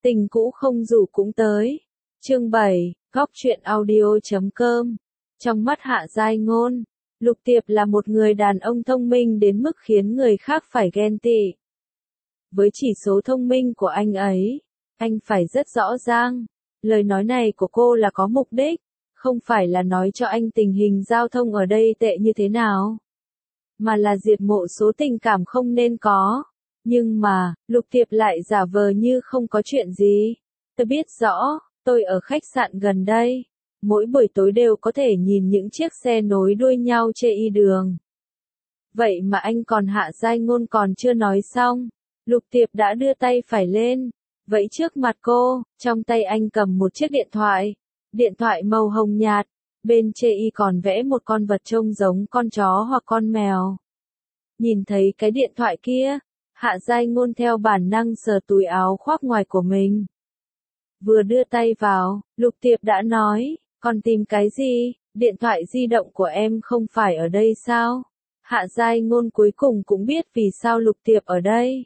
Tình cũ không rủ cũng tới. Chương 7, Góc truyện audio.com. Trong mắt Hạ Giai Ngôn, Lục Tiệp là một người đàn ông thông minh đến mức khiến người khác phải ghen tị. Với chỉ số thông minh của anh ấy, anh phải rất rõ ràng. Lời nói này của cô là có mục đích, không phải là nói cho anh tình hình giao thông ở đây tệ như thế nào, mà là diệt mộ số tình cảm không nên có. Nhưng mà, Lục Tiệp lại giả vờ như không có chuyện gì. Tôi biết rõ, tôi ở khách sạn gần đây. Mỗi buổi tối đều có thể nhìn những chiếc xe nối đuôi nhau trên y đường. Vậy mà anh còn Hạ Giai Ngôn còn chưa nói xong. Lục Tiệp đã đưa tay phải lên, vẫy trước mặt cô, trong tay anh cầm một chiếc điện thoại. Điện thoại màu hồng nhạt, bên trên y còn vẽ một con vật trông giống con chó hoặc con mèo. Nhìn thấy cái điện thoại kia, Hạ Giai Ngôn theo bản năng sờ túi áo khoác ngoài của mình. Vừa đưa tay vào, Lục Tiệp đã nói, còn tìm cái gì, điện thoại di động của em không phải ở đây sao? Hạ Giai Ngôn cuối cùng cũng biết vì sao Lục Tiệp ở đây.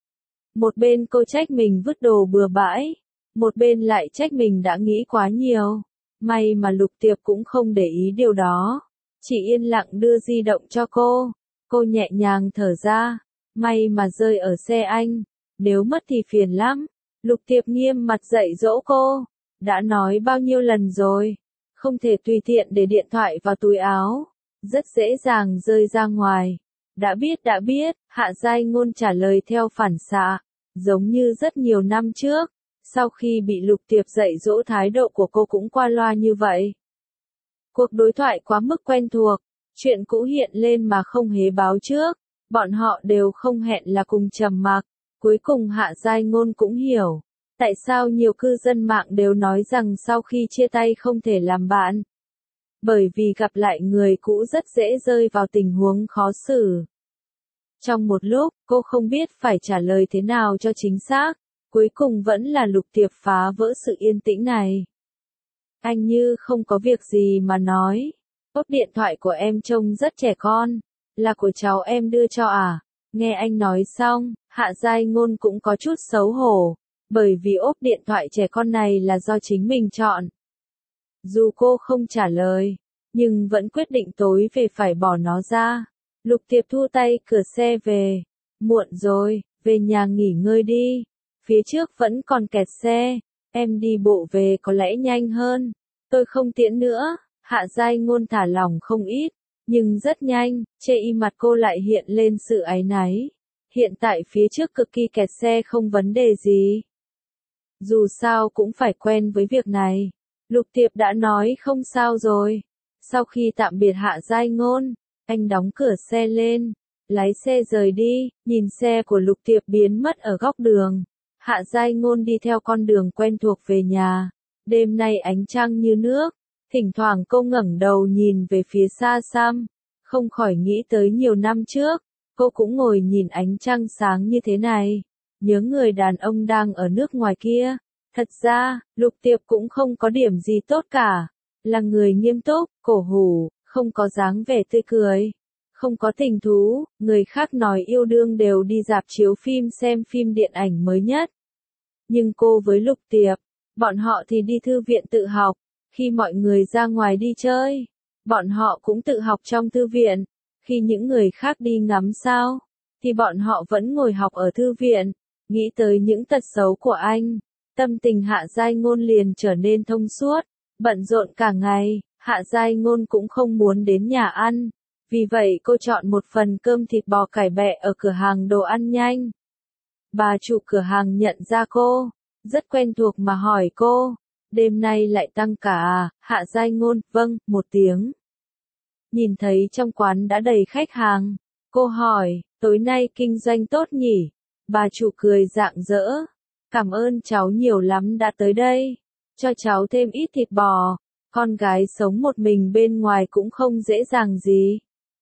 Một bên cô trách mình vứt đồ bừa bãi, một bên lại trách mình đã nghĩ quá nhiều. May mà Lục Tiệp cũng không để ý điều đó, chỉ yên lặng đưa di động cho cô. Cô nhẹ nhàng thở ra, may mà rơi ở xe anh, nếu mất thì phiền lắm. Lục Tiệp nghiêm mặt dạy dỗ cô, đã nói bao nhiêu lần rồi, không thể tùy tiện để điện thoại vào túi áo, rất dễ dàng rơi ra ngoài. Đã biết, Hạ Giai Ngôn trả lời theo phản xạ, giống như rất nhiều năm trước, sau khi bị Lục Tiệp dạy dỗ thái độ của cô cũng qua loa như vậy. Cuộc đối thoại quá mức quen thuộc, chuyện cũ hiện lên mà không hề báo trước, bọn họ đều không hẹn là cùng trầm mặc. Cuối cùng Hạ Giai Ngôn cũng hiểu, tại sao nhiều cư dân mạng đều nói rằng sau khi chia tay không thể làm bạn. Bởi vì gặp lại người cũ rất dễ rơi vào tình huống khó xử. Trong một lúc, cô không biết phải trả lời thế nào cho chính xác, cuối cùng vẫn là Lục Tiệp phá vỡ sự yên tĩnh này. Anh như không có việc gì mà nói, ốp điện thoại của em trông rất trẻ con, là của cháu em đưa cho à? Nghe anh nói xong, Hạ Giai Ngôn cũng có chút xấu hổ, bởi vì ốp điện thoại trẻ con này là do chính mình chọn. Dù cô không trả lời, nhưng vẫn quyết định tối về phải bỏ nó ra. Lục Tiệp thu tay cửa xe về. Muộn rồi, về nhà nghỉ ngơi đi. Phía trước vẫn còn kẹt xe, em đi bộ về có lẽ nhanh hơn. Tôi không tiễn nữa. Hạ Giai Ngôn thả lỏng không ít, nhưng rất nhanh, trên y mặt cô lại hiện lên sự áy náy. Hiện tại phía trước cực kỳ kẹt xe không vấn đề gì. Dù sao cũng phải quen với việc này. Lục Tiệp đã nói không sao rồi. Sau khi tạm biệt Hạ Giai Ngôn, anh đóng cửa xe lên, lái xe rời đi, nhìn xe của Lục Tiệp biến mất ở góc đường. Hạ Giai Ngôn đi theo con đường quen thuộc về nhà. Đêm nay ánh trăng như nước, thỉnh thoảng cô ngẩng đầu nhìn về phía xa xăm, không khỏi nghĩ tới nhiều năm trước. Cô cũng ngồi nhìn ánh trăng sáng như thế này, nhớ người đàn ông đang ở nước ngoài kia. Thật ra, Lục Tiệp cũng không có điểm gì tốt cả, là người nghiêm túc, cổ hủ, không có dáng vẻ tươi cười, không có tình thú. Người khác nói yêu đương đều đi rạp chiếu phim xem phim điện ảnh mới nhất. Nhưng cô với Lục Tiệp, bọn họ thì đi thư viện tự học, khi mọi người ra ngoài đi chơi, bọn họ cũng tự học trong thư viện. Khi những người khác đi ngắm sao, thì bọn họ vẫn ngồi học ở thư viện. Nghĩ tới những tật xấu của anh, tâm tình Hạ Giai Ngôn liền trở nên thông suốt. Bận rộn cả ngày, Hạ Giai Ngôn cũng không muốn đến nhà ăn. Vì vậy cô chọn một phần cơm thịt bò cải bẹ ở cửa hàng đồ ăn nhanh. Bà chủ cửa hàng nhận ra cô, rất quen thuộc mà hỏi cô, đêm nay lại tăng cả à? Hạ Giai Ngôn, vâng, một tiếng. Nhìn thấy trong quán đã đầy khách hàng, cô hỏi, tối nay kinh doanh tốt nhỉ? Bà chủ cười rạng rỡ, cảm ơn cháu nhiều lắm đã tới đây, cho cháu thêm ít thịt bò, con gái sống một mình bên ngoài cũng không dễ dàng gì.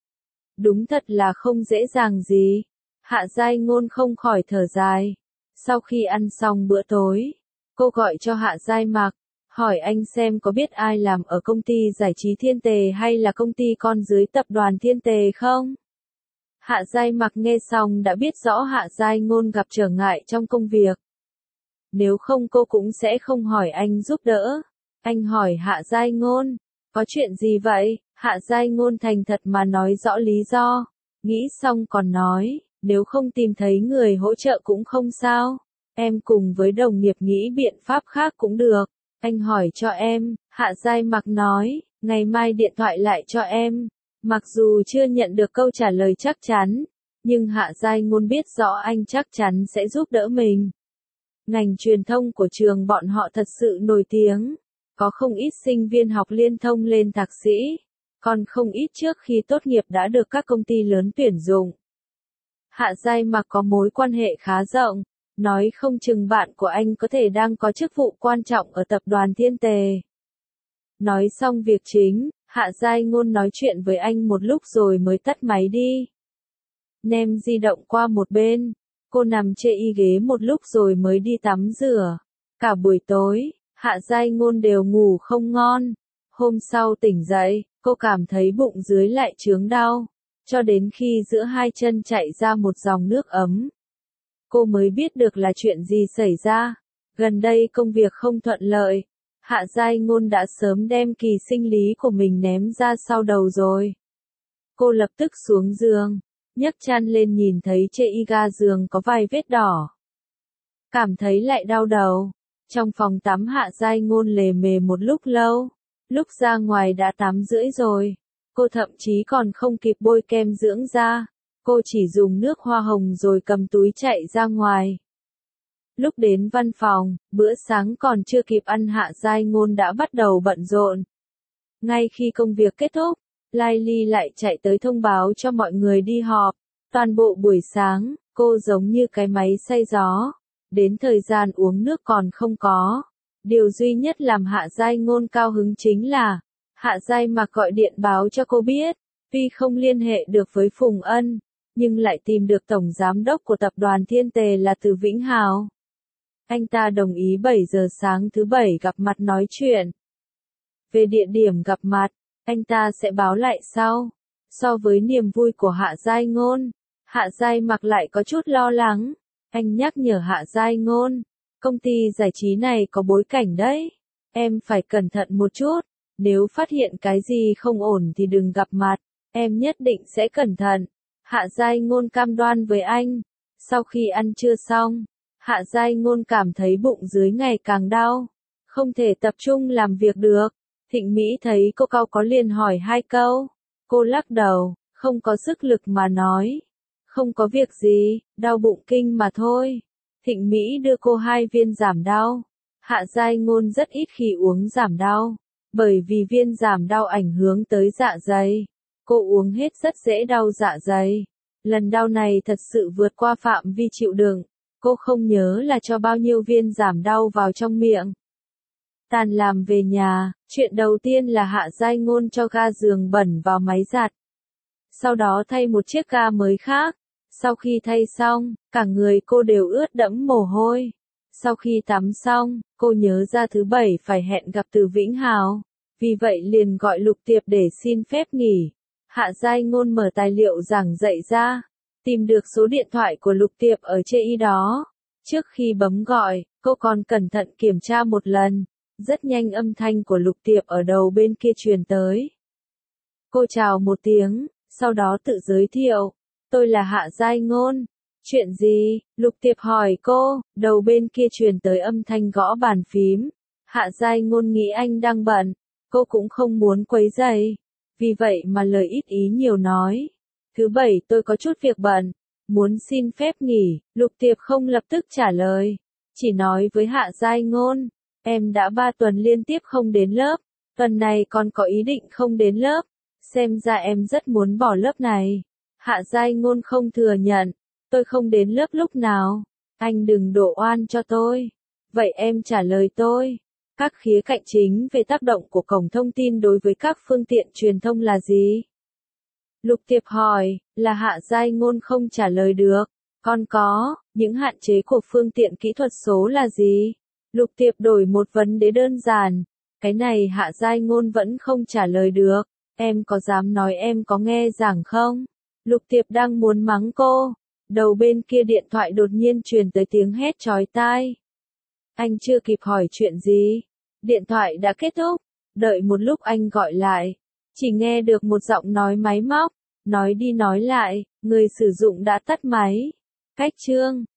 Đúng thật là không dễ dàng gì. Hạ Giai Ngôn không khỏi thở dài. Sau khi ăn xong bữa tối, cô gọi cho Hạ Giai Mặc, hỏi anh xem có biết ai làm ở công ty giải trí Thiên Tề hay là công ty con dưới tập đoàn Thiên Tề không? Hạ Giai Mặc nghe xong đã biết rõ Hạ Giai Ngôn gặp trở ngại trong công việc. nếu không cô cũng sẽ không hỏi anh giúp đỡ. Anh hỏi Hạ Giai Ngôn, có chuyện gì vậy? Hạ Giai Ngôn thành thật mà nói rõ lý do, nghĩ xong còn nói, nếu không tìm thấy người hỗ trợ cũng không sao, em cùng với đồng nghiệp nghĩ biện pháp khác cũng được. Anh hỏi cho em, Hạ Giai Mặc nói, ngày mai điện thoại lại cho em. Mặc dù chưa nhận được câu trả lời chắc chắn, nhưng Hạ Giai Ngôn biết rõ anh chắc chắn sẽ giúp đỡ mình. Ngành truyền thông của trường bọn họ thật sự nổi tiếng, có không ít sinh viên học liên thông lên thạc sĩ, còn không ít trước khi tốt nghiệp đã được các công ty lớn tuyển dụng. Hạ Giai Mặc có mối quan hệ khá rộng, nói không chừng bạn của anh có thể đang có chức vụ quan trọng ở tập đoàn Thiên Tề. Nói xong việc chính, Hạ Giai Ngôn nói chuyện với anh một lúc rồi mới tắt máy đi. Ném di động qua một bên, cô nằm chê y ghế một lúc rồi mới đi tắm rửa. Cả buổi tối, Hạ Giai Ngôn đều ngủ không ngon. Hôm sau tỉnh dậy, cô cảm thấy bụng dưới lại chướng đau, cho đến khi giữa hai chân chảy ra một dòng nước ấm. Cô mới biết được là chuyện gì xảy ra. Gần đây công việc không thuận lợi. Hạ Giai Ngôn đã sớm đem kỳ sinh lý của mình ném ra sau đầu rồi. Cô lập tức xuống giường, nhấc chăn lên nhìn thấy trên y ga giường có vài vết đỏ. Cảm thấy lại đau đầu. Trong phòng tắm Hạ Giai Ngôn lề mề một lúc lâu. Lúc ra ngoài đã 8:30 rồi. Cô thậm chí còn không kịp bôi kem dưỡng da. Cô chỉ dùng nước hoa hồng rồi cầm túi chạy ra ngoài. Lúc đến văn phòng, bữa sáng còn chưa kịp ăn Hạ Giai Ngôn đã bắt đầu bận rộn. Ngay khi công việc kết thúc, Lai Ly lại chạy tới thông báo cho mọi người đi họp. Toàn bộ buổi sáng, cô giống như cái máy xay gió. Đến thời gian uống nước còn không có. Điều duy nhất làm Hạ Giai Ngôn cao hứng chính là, Hạ Giai Mặc gọi điện báo cho cô biết, tuy không liên hệ được với Phùng Ân, nhưng lại tìm được Tổng Giám đốc của tập đoàn Thiên Tề là Từ Vĩnh Hào. Anh ta đồng ý 7 giờ sáng thứ Bảy gặp mặt nói chuyện. Về địa điểm gặp mặt, anh ta sẽ báo lại sau. So với niềm vui của Hạ Giai Ngôn, Hạ Giai Mặc lại có chút lo lắng. Anh nhắc nhở Hạ Giai Ngôn, công ty giải trí này có bối cảnh đấy. Em phải cẩn thận một chút, nếu phát hiện cái gì không ổn thì đừng gặp mặt, em nhất định sẽ cẩn thận. Hạ Giai Ngôn cam đoan với anh. Sau khi ăn trưa xong, Hạ Giai Ngôn cảm thấy bụng dưới ngày càng đau, không thể tập trung làm việc được. Thịnh Mỹ thấy cô cau có liền hỏi 2 câu. Cô lắc đầu, không có sức lực mà nói. Không có việc gì, đau bụng kinh mà thôi. Thịnh Mỹ đưa cô 2 viên giảm đau. Hạ Giai Ngôn rất ít khi uống giảm đau, bởi vì viên giảm đau ảnh hưởng tới dạ dày. Cô uống hết rất dễ đau dạ dày. Lần đau này thật sự vượt qua phạm vi chịu đựng. Cô không nhớ là cho bao nhiêu viên giảm đau vào trong miệng. Tan làm về nhà, chuyện đầu tiên là Hạ Giai Ngôn cho ga giường bẩn vào máy giặt. Sau đó thay một chiếc ga mới khác. Sau khi thay xong, cả người cô đều ướt đẫm mồ hôi. Sau khi tắm xong, cô nhớ ra thứ Bảy phải hẹn gặp Từ Vĩnh Hào. Vì vậy liền gọi Lục Tiệp để xin phép nghỉ. Hạ Giai Ngôn mở tài liệu giảng dạy ra, tìm được số điện thoại của Lục Tiệp ở trên y đó. Trước khi bấm gọi, cô còn cẩn thận kiểm tra một lần. Rất nhanh âm thanh của Lục Tiệp ở đầu bên kia truyền tới. Cô chào một tiếng, sau đó tự giới thiệu. Tôi là Hạ Giai Ngôn. Chuyện gì? Lục Tiệp hỏi cô, đầu bên kia truyền tới âm thanh gõ bàn phím. Hạ Giai Ngôn nghĩ anh đang bận, cô cũng không muốn quấy rầy. Vì vậy mà lời ít ý nhiều nói. Thứ Bảy tôi có chút việc bận, muốn xin phép nghỉ. Lục Tiệp không lập tức trả lời, chỉ nói với Hạ Giai Ngôn, em đã 3 tuần liên tiếp không đến lớp, tuần này còn có ý định không đến lớp, xem ra em rất muốn bỏ lớp này. Hạ Giai Ngôn không thừa nhận, tôi không đến lớp lúc nào, anh đừng đổ oan cho tôi. Vậy em trả lời tôi, các khía cạnh chính về tác động của cổng thông tin đối với các phương tiện truyền thông là gì? Lục Tiệp hỏi, là Hạ Giai Ngôn không trả lời được. Còn có, những hạn chế của phương tiện kỹ thuật số là gì? Lục Tiệp đổi một vấn đề đơn giản. Cái này Hạ Giai Ngôn vẫn không trả lời được. Em có dám nói em có nghe giảng không? Lục Tiệp đang muốn mắng cô. Đầu bên kia điện thoại đột nhiên truyền tới tiếng hét chói tai. Anh chưa kịp hỏi chuyện gì. Điện thoại đã kết thúc. Đợi một lúc anh gọi lại. Chỉ nghe được một giọng nói máy móc. Nói đi nói lại, người sử dụng đã tắt máy. Cách chương